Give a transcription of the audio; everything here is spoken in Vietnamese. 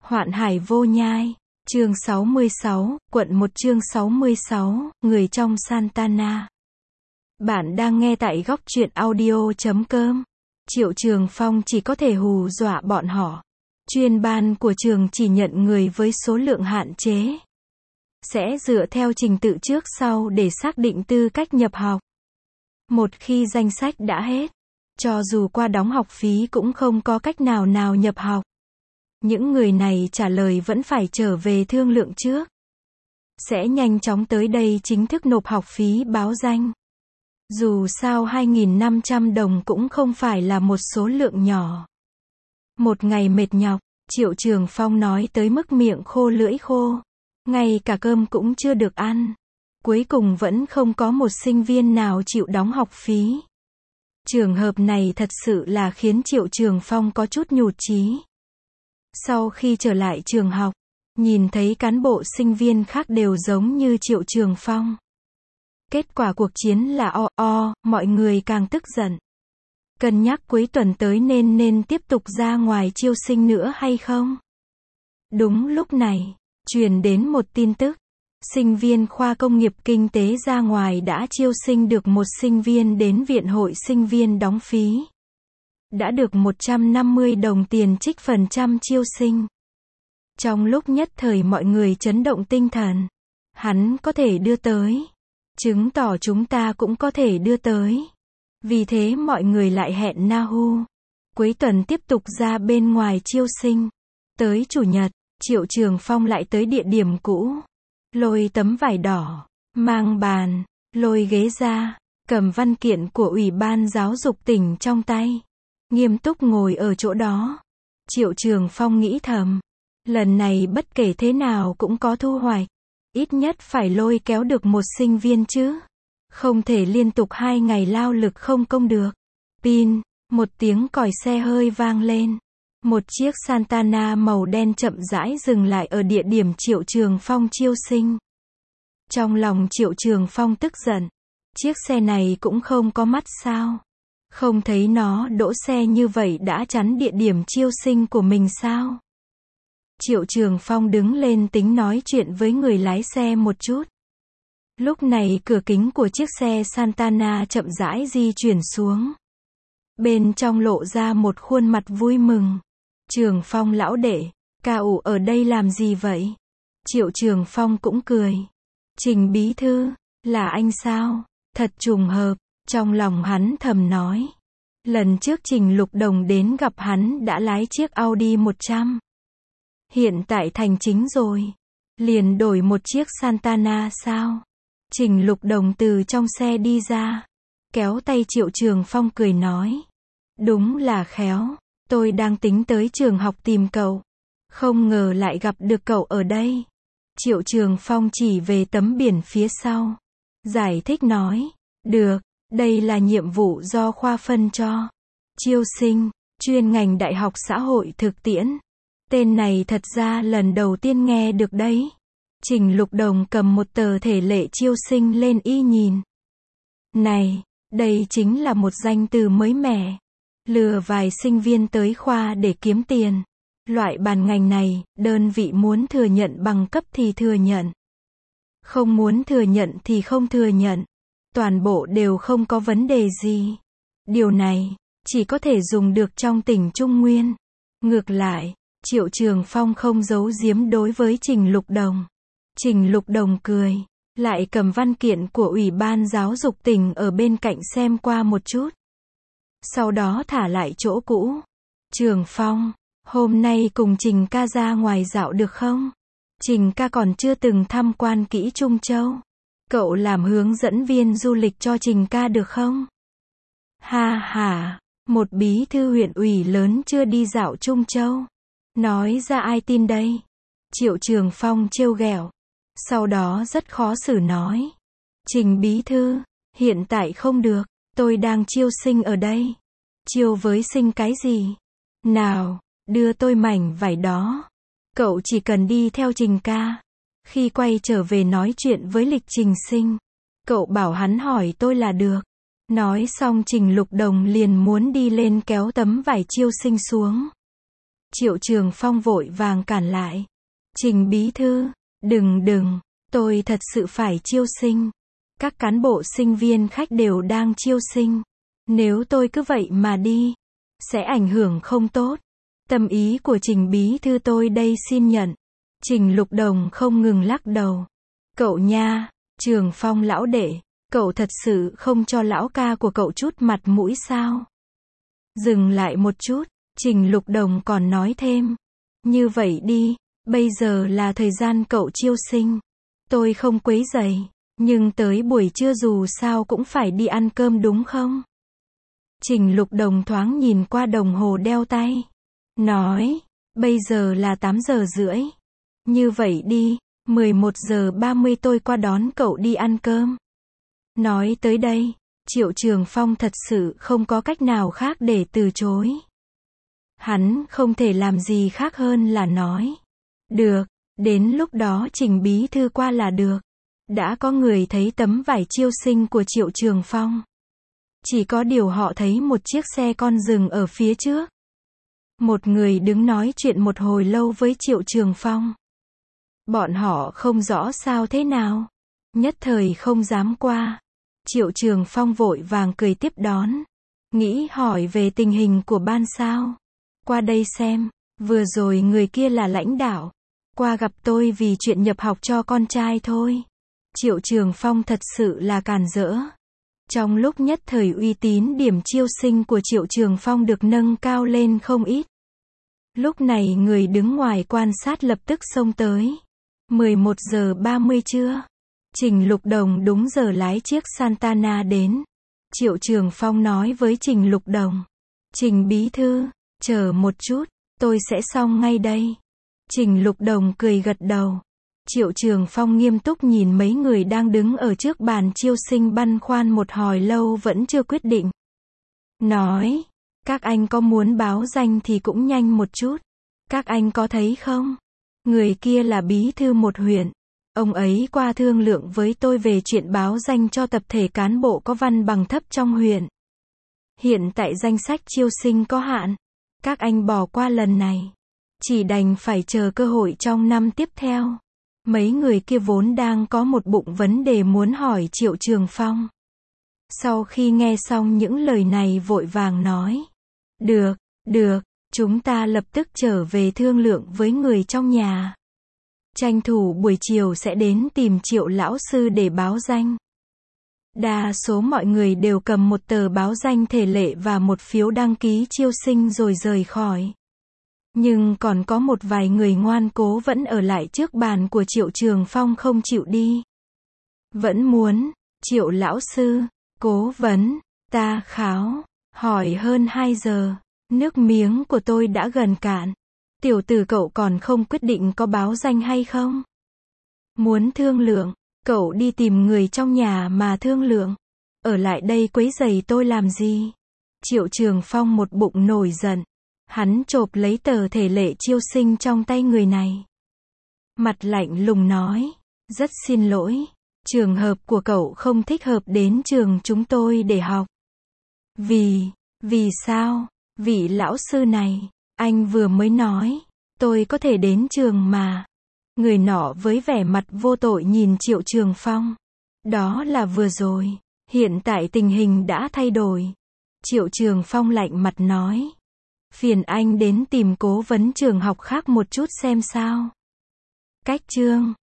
Hoạn hải vô nhai. Chương 66, quận 1 chương 66, người trong Santana. Bạn đang nghe tại góc truyện audio.com. Triệu Trường Phong chỉ có thể hù dọa bọn họ. Chuyên ban của trường chỉ nhận người với số lượng hạn chế. Sẽ dựa theo trình tự trước sau để xác định tư cách nhập học. Một khi danh sách đã hết, cho dù qua đóng học phí cũng không có cách nào nhập học. Những người này trả lời vẫn phải trở về thương lượng trước. Sẽ nhanh chóng tới đây chính thức nộp học phí báo danh. Dù sao 2.500 đồng cũng không phải là một số lượng nhỏ. Một ngày mệt nhọc, Triệu Trường Phong nói tới mức miệng khô lưỡi khô. Ngay cả cơm cũng chưa được ăn. Cuối cùng vẫn không có một sinh viên nào chịu đóng học phí. Trường hợp này thật sự là khiến Triệu Trường Phong có chút nhụt chí. Sau khi trở lại trường học, nhìn thấy cán bộ sinh viên khác đều giống như Triệu Trường Phong. Kết quả cuộc chiến là mọi người càng tức giận. Cân nhắc cuối tuần tới nên tiếp tục ra ngoài chiêu sinh nữa hay không? Đúng lúc này, truyền đến một tin tức. Sinh viên khoa công nghiệp kinh tế ra ngoài đã chiêu sinh được một sinh viên đến viện hội sinh viên đóng phí. Đã được 150 đồng tiền trích phần trăm chiêu sinh. Trong lúc nhất thời mọi người chấn động tinh thần. Hắn có thể đưa tới. Chứng tỏ chúng ta cũng có thể đưa tới. Vì thế mọi người lại hẹn Nahu. Cuối tuần tiếp tục ra bên ngoài chiêu sinh. Tới chủ nhật, Triệu Trường Phong lại tới địa điểm cũ. Lôi tấm vải đỏ, mang bàn, lôi ghế ra, cầm văn kiện của Ủy ban Giáo dục tỉnh trong tay. Nghiêm túc ngồi ở chỗ đó. Triệu Trường Phong nghĩ thầm. Lần này bất kể thế nào cũng có thu hoạch. Ít nhất phải lôi kéo được một sinh viên chứ. Không thể liên tục 2 ngày lao lực không công được. Pin, một tiếng còi xe hơi vang lên. Một chiếc Santana màu đen chậm rãi dừng lại ở địa điểm Triệu Trường Phong chiêu sinh. Trong lòng Triệu Trường Phong tức giận. Chiếc xe này cũng không có mắt sao? Không thấy nó đỗ xe như vậy đã chắn địa điểm chiêu sinh của mình sao? Triệu Trường Phong đứng lên tính nói chuyện với người lái xe một chút. Lúc này cửa kính của chiếc xe Santana chậm rãi di chuyển xuống. Bên trong lộ ra một khuôn mặt vui mừng. Trường Phong lão đệ, ca ủ ở đây làm gì vậy? Triệu Trường Phong cũng cười. Trình bí thư, là anh sao? Thật trùng hợp, trong lòng hắn thầm nói. Lần trước Trình Lục Đồng đến gặp hắn đã lái chiếc Audi 100. Hiện tại thành chính rồi. Liền đổi một chiếc Santana sao? Trình Lục Đồng từ trong xe đi ra. Kéo tay Triệu Trường Phong cười nói. Đúng là khéo. Tôi đang tính tới trường học tìm cậu. Không ngờ lại gặp được cậu ở đây. Triệu Trường Phong chỉ về tấm biển phía sau. Giải thích nói. Được, đây là nhiệm vụ do khoa phân cho. Chiêu sinh, chuyên ngành Đại học Xã hội Thực tiễn. Tên này thật ra lần đầu tiên nghe được đấy. Trình Lục Đồng cầm một tờ thể lệ chiêu sinh lên y nhìn. Này, đây chính là một danh từ mới mẻ. Lừa vài sinh viên tới khoa để kiếm tiền. Loại bàn ngành này, đơn vị muốn thừa nhận bằng cấp thì thừa nhận. Không muốn thừa nhận thì không thừa nhận. Toàn bộ đều không có vấn đề gì. Điều này, chỉ có thể dùng được trong tỉnh Trung Nguyên. Ngược lại, Triệu Trường Phong không giấu giếm đối với Trình Lục Đồng. Trình Lục Đồng cười, lại cầm văn kiện của Ủy ban Giáo dục tỉnh ở bên cạnh xem qua một chút. Sau đó thả lại chỗ cũ. Trường Phong, hôm nay cùng Trình ca ra ngoài dạo được không? Trình ca còn chưa từng tham quan kỹ Trung Châu. Cậu làm hướng dẫn viên du lịch cho Trình ca được không? Ha ha, một bí thư huyện ủy lớn chưa đi dạo Trung Châu. Nói ra ai tin đây? Triệu Trường Phong trêu ghẹo. Sau đó rất khó xử nói. Trình bí thư, hiện tại không được, tôi đang chiêu sinh ở đây. Chiêu với sinh cái gì? Nào, đưa tôi mảnh vải đó. Cậu chỉ cần đi theo Trình ca. Khi quay trở về nói chuyện với lịch trình sinh. Cậu bảo hắn hỏi tôi là được. Nói xong Trình Lục Đồng liền muốn đi lên kéo tấm vải chiêu sinh xuống. Triệu Trường Phong vội vàng cản lại. Trình bí thư, đừng, tôi thật sự phải chiêu sinh. Các cán bộ sinh viên khách đều đang chiêu sinh. Nếu tôi cứ vậy mà đi, sẽ ảnh hưởng không tốt. Tâm ý của Trình bí thư tôi đây xin nhận. Trình Lục Đồng không ngừng lắc đầu. Cậu nha, Trường Phong lão đệ, cậu thật sự không cho lão ca của cậu chút mặt mũi sao? Dừng lại một chút, Trình Lục Đồng còn nói thêm. Như vậy đi, bây giờ là thời gian cậu chiêu sinh. Tôi không quấy rầy, nhưng tới buổi trưa dù sao cũng phải đi ăn cơm đúng không? Trình Lục Đồng thoáng nhìn qua đồng hồ đeo tay. Nói, bây giờ là 8 giờ rưỡi. Như vậy đi, 11 giờ 30 tôi qua đón cậu đi ăn cơm. Nói tới đây, Triệu Trường Phong thật sự không có cách nào khác để từ chối. Hắn không thể làm gì khác hơn là nói. Được, đến lúc đó Trình bí thư qua là được. Đã có người thấy tấm vải chiêu sinh của Triệu Trường Phong. Chỉ có điều họ thấy một chiếc xe con dừng ở phía trước. Một người đứng nói chuyện một hồi lâu với Triệu Trường Phong. Bọn họ không rõ sao thế nào. Nhất thời không dám qua. Triệu Trường Phong vội vàng cười tiếp đón. Nghĩ hỏi về tình hình của ban sao. Qua đây xem, vừa rồi người kia là lãnh đạo. Qua gặp tôi vì chuyện nhập học cho con trai thôi. Triệu Trường Phong thật sự là càn rỡ. Trong lúc nhất thời uy tín điểm chiêu sinh của Triệu Trường Phong được nâng cao lên không ít. Lúc này người đứng ngoài quan sát lập tức xông tới. 11 giờ 30 trưa. Trình Lục Đồng đúng giờ lái chiếc Santana đến. Triệu Trường Phong nói với Trình Lục Đồng. Trình bí thư, chờ một chút, tôi sẽ xong ngay đây. Trình Lục Đồng cười gật đầu. Triệu Trường Phong nghiêm túc nhìn mấy người đang đứng ở trước bàn chiêu sinh băn khoăn một hồi lâu vẫn chưa quyết định. Nói, các anh có muốn báo danh thì cũng nhanh một chút. Các anh có thấy không? Người kia là bí thư một huyện. Ông ấy qua thương lượng với tôi về chuyện báo danh cho tập thể cán bộ có văn bằng thấp trong huyện. Hiện tại danh sách chiêu sinh có hạn. Các anh bỏ qua lần này. Chỉ đành phải chờ cơ hội trong năm tiếp theo. Mấy người kia vốn đang có một bụng vấn đề muốn hỏi Triệu Trường Phong. Sau khi nghe xong những lời này vội vàng nói. Được, chúng ta lập tức trở về thương lượng với người trong nhà. Tranh thủ buổi chiều sẽ đến tìm Triệu lão sư để báo danh. Đa số mọi người đều cầm một tờ báo danh thể lệ và một phiếu đăng ký chiêu sinh rồi rời khỏi. Nhưng còn có một vài người ngoan cố vẫn ở lại trước bàn của Triệu Trường Phong không chịu đi. Vẫn muốn, Triệu lão sư, cố vấn, ta kháo, hỏi hơn 2 giờ, nước miếng của tôi đã gần cạn. Tiểu tử cậu còn không quyết định có báo danh hay không? Muốn thương lượng, cậu đi tìm người trong nhà mà thương lượng. Ở lại đây quấy rầy tôi làm gì? Triệu Trường Phong một bụng nổi giận. Hắn chộp lấy tờ thể lệ chiêu sinh trong tay người này. Mặt lạnh lùng nói, rất xin lỗi, trường hợp của cậu không thích hợp đến trường chúng tôi để học. Vì sao? Vị lão sư này, anh vừa mới nói, tôi có thể đến trường mà. Người nọ với vẻ mặt vô tội nhìn Triệu Trường Phong. Đó là vừa rồi, hiện tại tình hình đã thay đổi. Triệu Trường Phong lạnh mặt nói. Phiền anh đến tìm cố vấn trường học khác một chút xem sao. Cách chương